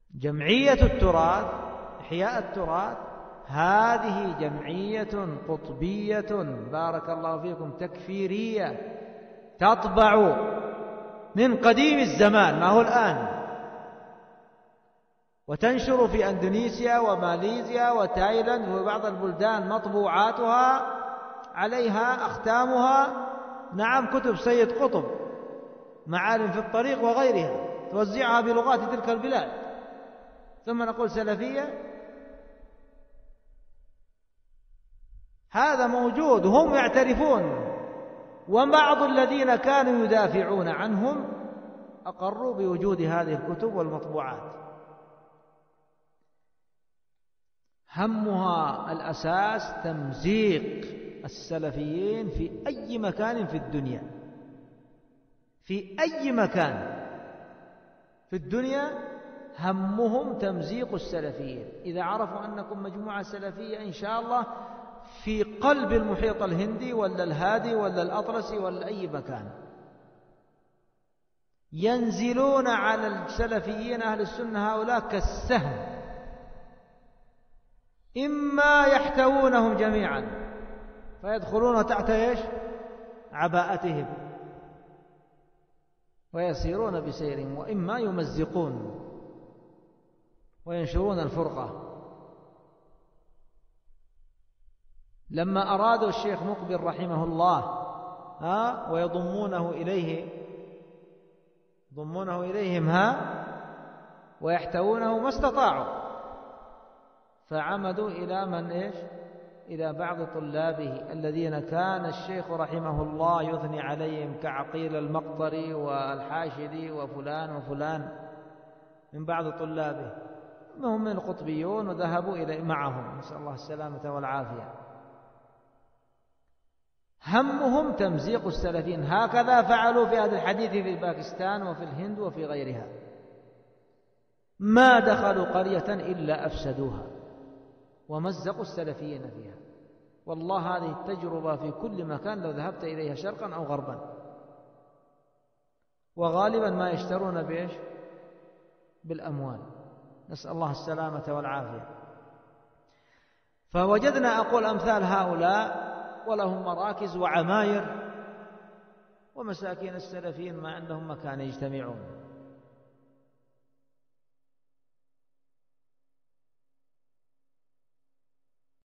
جمعية التراث إحياء التراث هذه جمعية قطبية بارك الله فيكم تكفيرية، تطبع من قديم الزمان ما هو الآن، وتنشر في أندونيسيا وماليزيا وتايلاند وبعض البلدان مطبوعاتها عليها أختامها نعم كتب سيد قطب معالم في الطريق وغيرها، توزعها بلغات تلك البلاد، ثم نقول سلفية. هذا موجود وهم يعترفون، وبعض الذين كانوا يدافعون عنهم أقروا بوجود هذه الكتب والمطبوعات. همها الأساس تمزيق السلفيين في أي مكان في الدنيا، في أي مكان في الدنيا همهم تمزيق السلفيين. إذا عرفوا أنكم مجموعة سلفية إن شاء الله في قلب المحيط الهندي ولا الهادي ولا الأطلسي ولا أي مكان، ينزلون على السلفيين أهل السنة هؤلاء كالسهم، إما يحتوونهم جميعا فيدخلون تحت إيش؟ عباءتهم ويسيرون بسيرهم، وإما يمزقون وينشرون الفرقة. لما أرادوا الشيخ مقبل رحمه الله ويضمونه إليهم ويحتوونه ما استطاعوا، فعمدوا إلى من إيش؟ إلى بعض طلابه الذين كان الشيخ رحمه الله يثني عليهم كعقيل المقطري والحاشدي وفلان وفلان من بعض طلابه، هم من القطبيون، وذهبوا إلى معهم، نسأل الله السلامة والعافية. همهم تمزيق السلفيين، هكذا فعلوا في هذا الحديث في باكستان وفي الهند وفي غيرها، ما دخلوا قرية إلا أفسدوها ومزقوا السلفيين فيها. والله هذه التجربة في كل مكان لو ذهبت إليها شرقا أو غربا، وغالبا ما يشترون بإيش؟ بالأموال، نسأل الله السلامة والعافية. فوجدنا أقول أمثال هؤلاء ولهم مراكز وعماير، ومساكين السلفيين ما عندهم مكان يجتمعون.